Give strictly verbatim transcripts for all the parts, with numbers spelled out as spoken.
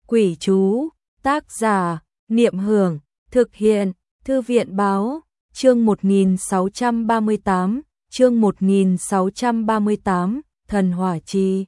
Quỷ chú, tác giả, Niệm Hưởng, thực hiện, Thư viện báo, chương một nghìn sáu trăm ba mươi tám, chương một nghìn sáu trăm ba mươi tám, thần hỏa chi.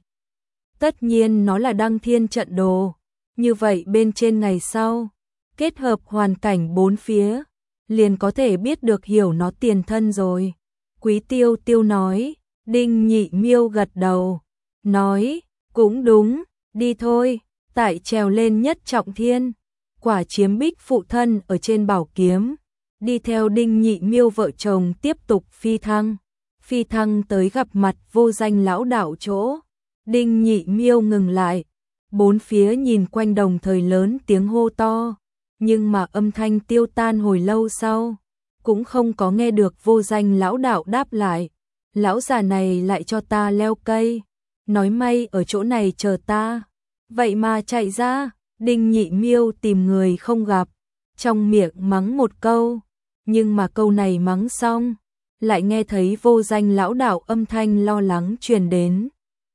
Tất nhiên nó là đăng thiên trận đồ, như vậy bên trên ngày sau, kết hợp hoàn cảnh bốn phía, liền có thể biết được hiểu nó tiền thân rồi. Quý Tiêu Tiêu nói, Đinh Nhị Miêu gật đầu, nói, cũng đúng, đi thôi, tại trèo lên nhất trọng thiên, quả chiếm bích phụ thân ở trên bảo kiếm, đi theo Đinh Nhị Miêu vợ chồng tiếp tục phi thăng, phi thăng tới gặp mặt vô danh lão đạo chỗ. Đinh Nhị Miêu ngừng lại, bốn phía nhìn quanh đồng thời lớn tiếng hô to, nhưng mà âm thanh tiêu tan hồi lâu sau, cũng không có nghe được vô danh lão đạo đáp lại. Lão già này lại cho ta leo cây, nói may ở chỗ này chờ ta, vậy mà chạy ra. Đinh Nhị Miêu tìm người không gặp, trong miệng mắng một câu, nhưng mà câu này mắng xong, lại nghe thấy vô danh lão đạo âm thanh lo lắng truyền đến.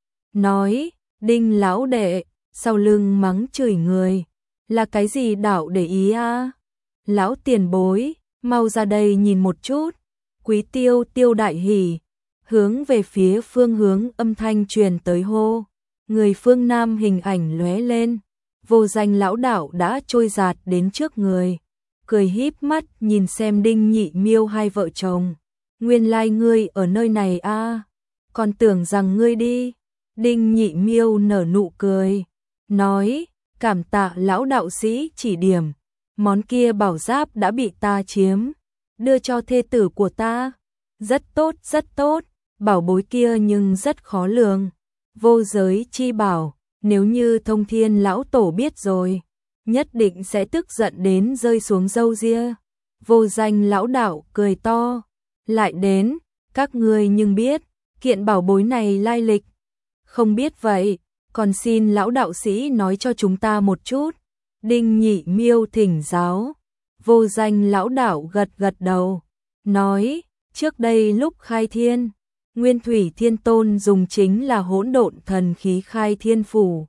Nói, Đinh lão đệ, sau lưng mắng chửi người, là cái gì đạo để ý a? Lão tiền bối, mau ra đây nhìn một chút. Quý Tiêu Tiêu đại hỉ, hướng về phía phương hướng âm thanh truyền tới hô. Người phương Nam hình ảnh lóe lên, vô danh lão đạo đã trôi giạt đến trước người, cười híp mắt nhìn xem Đinh Nhị Miêu hai vợ chồng. Nguyên lai ngươi ở nơi này a, còn tưởng rằng ngươi đi. Đinh Nhị Miêu nở nụ cười, nói, cảm tạ lão đạo sĩ chỉ điểm, món kia bảo giáp đã bị ta chiếm, đưa cho thê tử của ta. Rất tốt, rất tốt, bảo bối kia nhưng rất khó lường, vô giới chi bảo, nếu như Thông Thiên lão tổ biết rồi, nhất định sẽ tức giận đến rơi xuống râu ria. Vô danh lão đạo cười to, lại đến, các ngươi nhưng biết, kiện bảo bối này lai lịch. Không biết vậy, còn xin lão đạo sĩ nói cho chúng ta một chút. Đinh Nhị Miêu thỉnh giáo. Vô danh lão đạo gật gật đầu, nói, trước đây lúc khai thiên, Nguyên Thủy Thiên Tôn dùng chính là hỗn độn thần khí khai thiên phủ.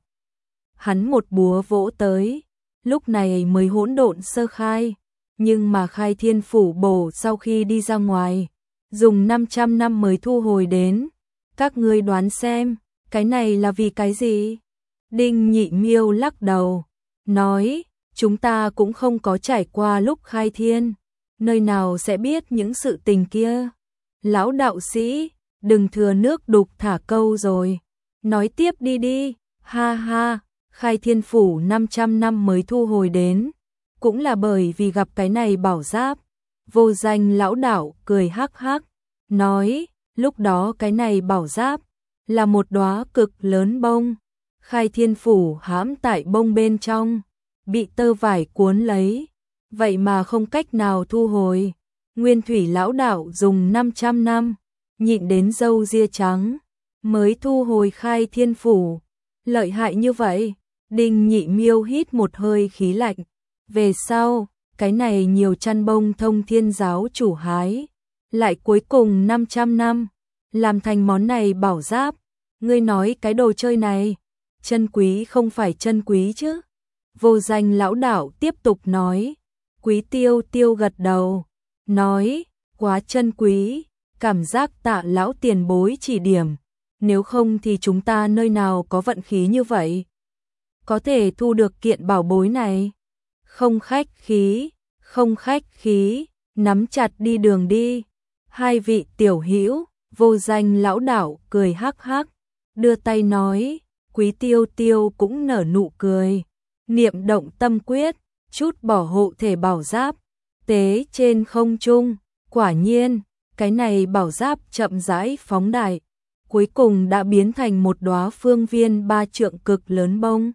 Hắn một búa vỗ tới, lúc này mới hỗn độn sơ khai, nhưng mà khai thiên phủ bổ sau khi đi ra ngoài, dùng năm trăm năm mới thu hồi đến. Các ngươi đoán xem, cái này là vì cái gì? Đinh Nhị Miêu lắc đầu, nói, chúng ta cũng không có trải qua lúc khai thiên, nơi nào sẽ biết những sự tình kia. Lão đạo sĩ, đừng thừa nước đục thả câu rồi, nói tiếp đi đi. Ha ha, khai thiên phủ năm trăm năm mới thu hồi đến, cũng là bởi vì gặp cái này bảo giáp. Vô danh lão đạo cười hắc hắc, nói, lúc đó cái này bảo giáp là một đóa cực lớn bông, khai thiên phủ hãm tại bông bên trong, bị tơ vải cuốn lấy, vậy mà không cách nào thu hồi. Nguyên Thủy lão đạo dùng năm trăm năm, nhịn đến râu ria trắng, mới thu hồi khai thiên phủ. Lợi hại như vậy. Đinh Nhị Miêu hít một hơi khí lạnh, về sau, cái này nhiều chăn bông Thông Thiên giáo chủ hái, lại cuối cùng năm trăm năm, làm thành món này bảo giáp. Ngươi nói cái đồ chơi này, chân quý không phải chân quý chứ? Vô danh lão đạo tiếp tục nói. Quý Tiêu Tiêu gật đầu, nói, quá chân quý, cảm giác tạ lão tiền bối chỉ điểm, nếu không thì chúng ta nơi nào có vận khí như vậy, có thể thu được kiện bảo bối này. Không khách khí, không khách khí, nắm chặt đi đường đi. Hai vị tiểu hữu, vô danh lão đạo cười hắc hắc, đưa tay nói. Quý Tiêu Tiêu cũng nở nụ cười, niệm động tâm quyết, chút bỏ hộ thể bảo giáp, tế trên không trung. Quả nhiên, cái này bảo giáp chậm rãi phóng đại, cuối cùng đã biến thành một đóa phương viên ba trượng cực lớn bông.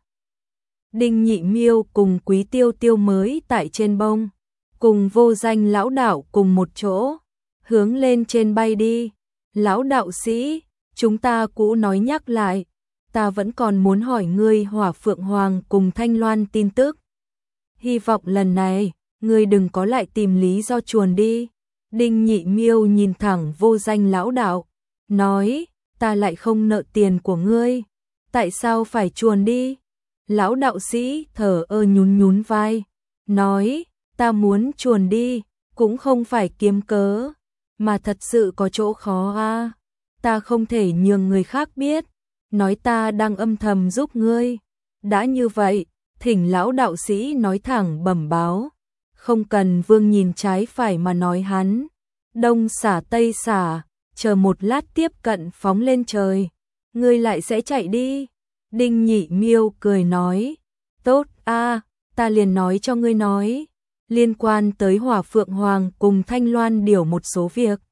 Đinh Nhị Miêu cùng Quý Tiêu Tiêu mới tại trên bông, cùng vô danh lão đạo cùng một chỗ, hướng lên trên bay đi. Lão đạo sĩ, chúng ta cũ nói nhắc lại, ta vẫn còn muốn hỏi ngươi Hỏa Phượng Hoàng cùng Thanh Loan tin tức. Hy vọng lần này, ngươi đừng có lại tìm lý do chuồn đi. Đinh Nhị Miêu nhìn thẳng vô danh lão đạo, nói, ta lại không nợ tiền của ngươi, tại sao phải chuồn đi? Lão đạo sĩ thở ơ nhún nhún vai, nói, ta muốn chuồn đi, cũng không phải kiếm cớ, mà thật sự có chỗ khó a. Ta không thể nhường người khác biết, nói ta đang âm thầm giúp ngươi. Đã như vậy, thỉnh lão đạo sĩ nói thẳng bẩm báo, không cần Vương nhìn trái phải mà nói hắn. Đông xả tây xả, chờ một lát tiếp cận phóng lên trời, ngươi lại sẽ chạy đi. Đinh Nhị Miêu cười nói, tốt a, ta liền nói cho ngươi nói, liên quan tới Hỏa Phượng Hoàng cùng Thanh Loan Điểu một số việc.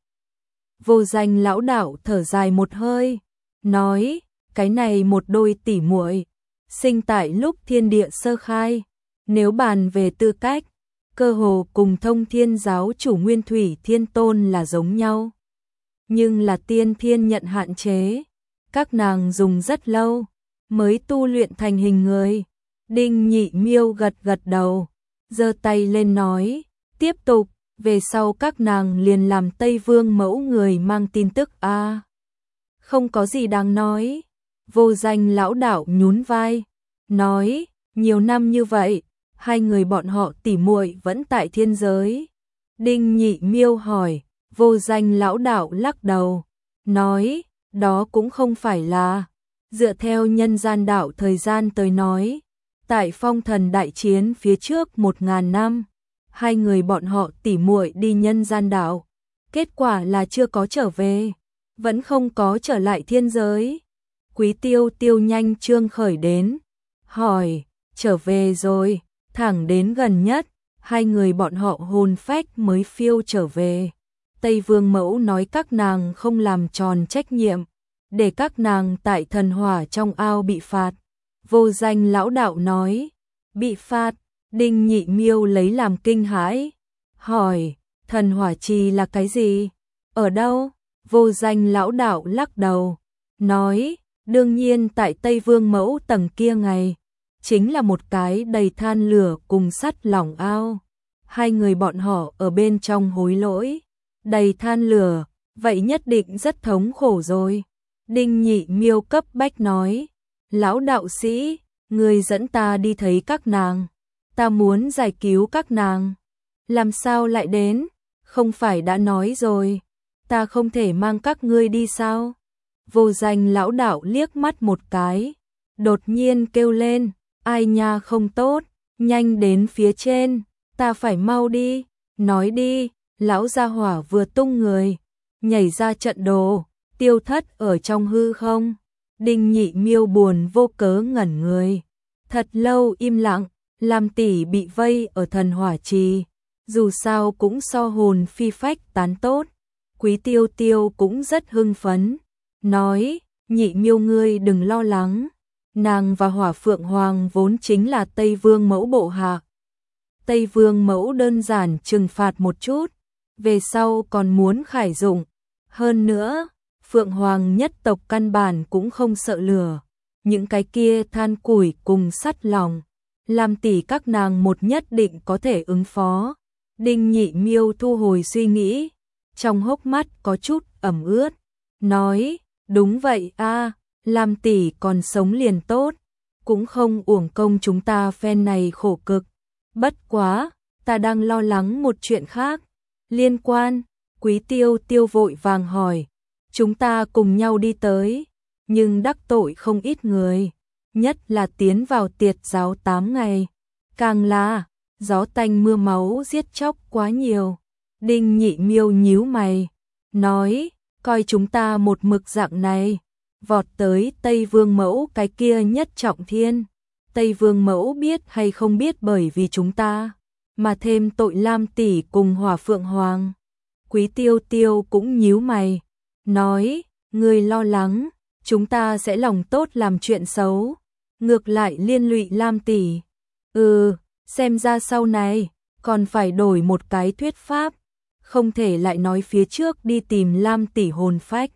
Vô Danh lão đạo thở dài một hơi, nói, cái này một đôi tỷ muội sinh tại lúc thiên địa sơ khai, nếu bàn về tư cách, cơ hồ cùng Thông Thiên giáo chủ Nguyên Thủy Thiên Tôn là giống nhau. Nhưng là tiên thiên nhận hạn chế, các nàng dùng rất lâu mới tu luyện thành hình người. Đinh Nhị Miêu gật gật đầu, giơ tay lên nói, tiếp tục, về sau các nàng liền làm Tây Vương mẫu người mang tin tức a. À, không có gì đáng nói. Vô Danh lão đạo nhún vai, nói, nhiều năm như vậy, hai người bọn họ tỉ muội vẫn tại thiên giới. Đinh Nhị Miêu hỏi, Vô Danh lão đạo lắc đầu, nói, đó cũng không phải là, dựa theo nhân gian đạo thời gian tới nói, tại phong thần đại chiến phía trước một ngàn năm, hai người bọn họ tỉ muội đi nhân gian đạo, kết quả là chưa có trở về, vẫn không có trở lại thiên giới. Quý Tiêu Tiêu nhanh trương khởi đến, hỏi, trở về rồi, thẳng đến gần nhất, hai người bọn họ hồn phách mới phiêu trở về. Tây Vương mẫu nói các nàng không làm tròn trách nhiệm, để các nàng tại thần hỏa trong ao bị phạt. Vô Danh lão đạo nói, bị phạt. Đinh Nhị Miêu lấy làm kinh hãi, hỏi, thần hỏa trì là cái gì? Ở đâu? Vô Danh lão đạo lắc đầu, nói, đương nhiên tại Tây Vương mẫu tầng kia ngày, chính là một cái đầy than lửa cùng sắt lỏng ao. Hai người bọn họ ở bên trong hối lỗi, đầy than lửa, vậy nhất định rất thống khổ rồi. Đinh Nhị Miêu cấp bách nói, lão đạo sĩ, người dẫn ta đi thấy các nàng, ta muốn giải cứu các nàng. Làm sao lại đến? Không phải đã nói rồi, ta không thể mang các ngươi đi sao? Vô Danh lão đạo liếc mắt một cái, đột nhiên kêu lên, ai nha không tốt, nhanh đến phía trên, ta phải mau đi, nói đi. Lão gia hỏa vừa tung người, nhảy ra trận đồ, tiêu thất ở trong hư không. Đinh Nhị Miêu buồn vô cớ ngẩn người, thật lâu im lặng. Lam tỷ bị vây ở thần hỏa trì, dù sao cũng so hồn phi phách tán tốt. Quý Tiêu Tiêu cũng rất hưng phấn, nói, Nhị Miêu ngươi đừng lo lắng, nàng và Hỏa Phượng Hoàng vốn chính là Tây Vương mẫu bộ hạ. Tây Vương mẫu đơn giản trừng phạt một chút, về sau còn muốn khải dụng. Hơn nữa, Phượng Hoàng nhất tộc căn bản cũng không sợ lửa, những cái kia than củi cùng sắt lòng, làm tỷ các nàng một nhất định có thể ứng phó. Đinh Nhị Miêu thu hồi suy nghĩ, trong hốc mắt có chút ẩm ướt, nói, đúng vậy a, làm tỷ còn sống liền tốt, cũng không uổng công chúng ta phen này khổ cực. Bất quá, ta đang lo lắng một chuyện khác. Liên quan, Quý Tiêu Tiêu vội vàng hỏi, chúng ta cùng nhau đi tới, nhưng đắc tội không ít người, nhất là tiến vào tiệt giáo tám ngày, càng là gió tanh mưa máu giết chóc quá nhiều. Đinh Nhị Miêu nhíu mày, nói, coi chúng ta một mực dạng này, vọt tới Tây Vương mẫu cái kia nhất trọng thiên, Tây Vương mẫu biết hay không biết bởi vì chúng ta mà thêm tội Lam tỷ cùng Hỏa Phượng Hoàng. Quý Tiêu Tiêu cũng nhíu mày, nói, ngươi lo lắng, chúng ta sẽ lòng tốt làm chuyện xấu, ngược lại liên lụy Lam tỷ. Ừ, xem ra sau này còn phải đổi một cái thuyết pháp, không thể lại nói phía trước đi tìm Lam tỷ hồn phách.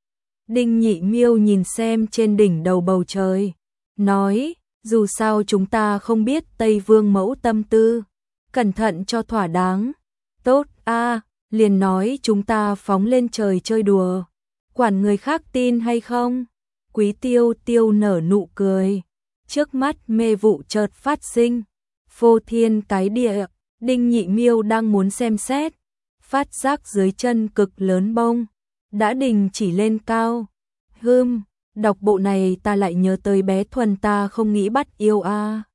Đinh Nhị Miêu nhìn xem trên đỉnh đầu bầu trời, nói, dù sao chúng ta không biết Tây Vương mẫu tâm tư, cẩn thận cho thỏa đáng. Tốt a, liền nói chúng ta phóng lên trời chơi đùa, quản người khác tin hay không. Quý Tiêu Tiêu nở nụ cười, Trước mắt mê vụ chợt phát sinh, phô thiên cái địa, Đinh Nhị Miêu đang muốn xem xét, phát giác dưới chân cực lớn bông đã đình chỉ lên cao. Hưm, đọc bộ này ta lại nhớ tới bé Thuần ta không nghĩ bắt yêu a. À.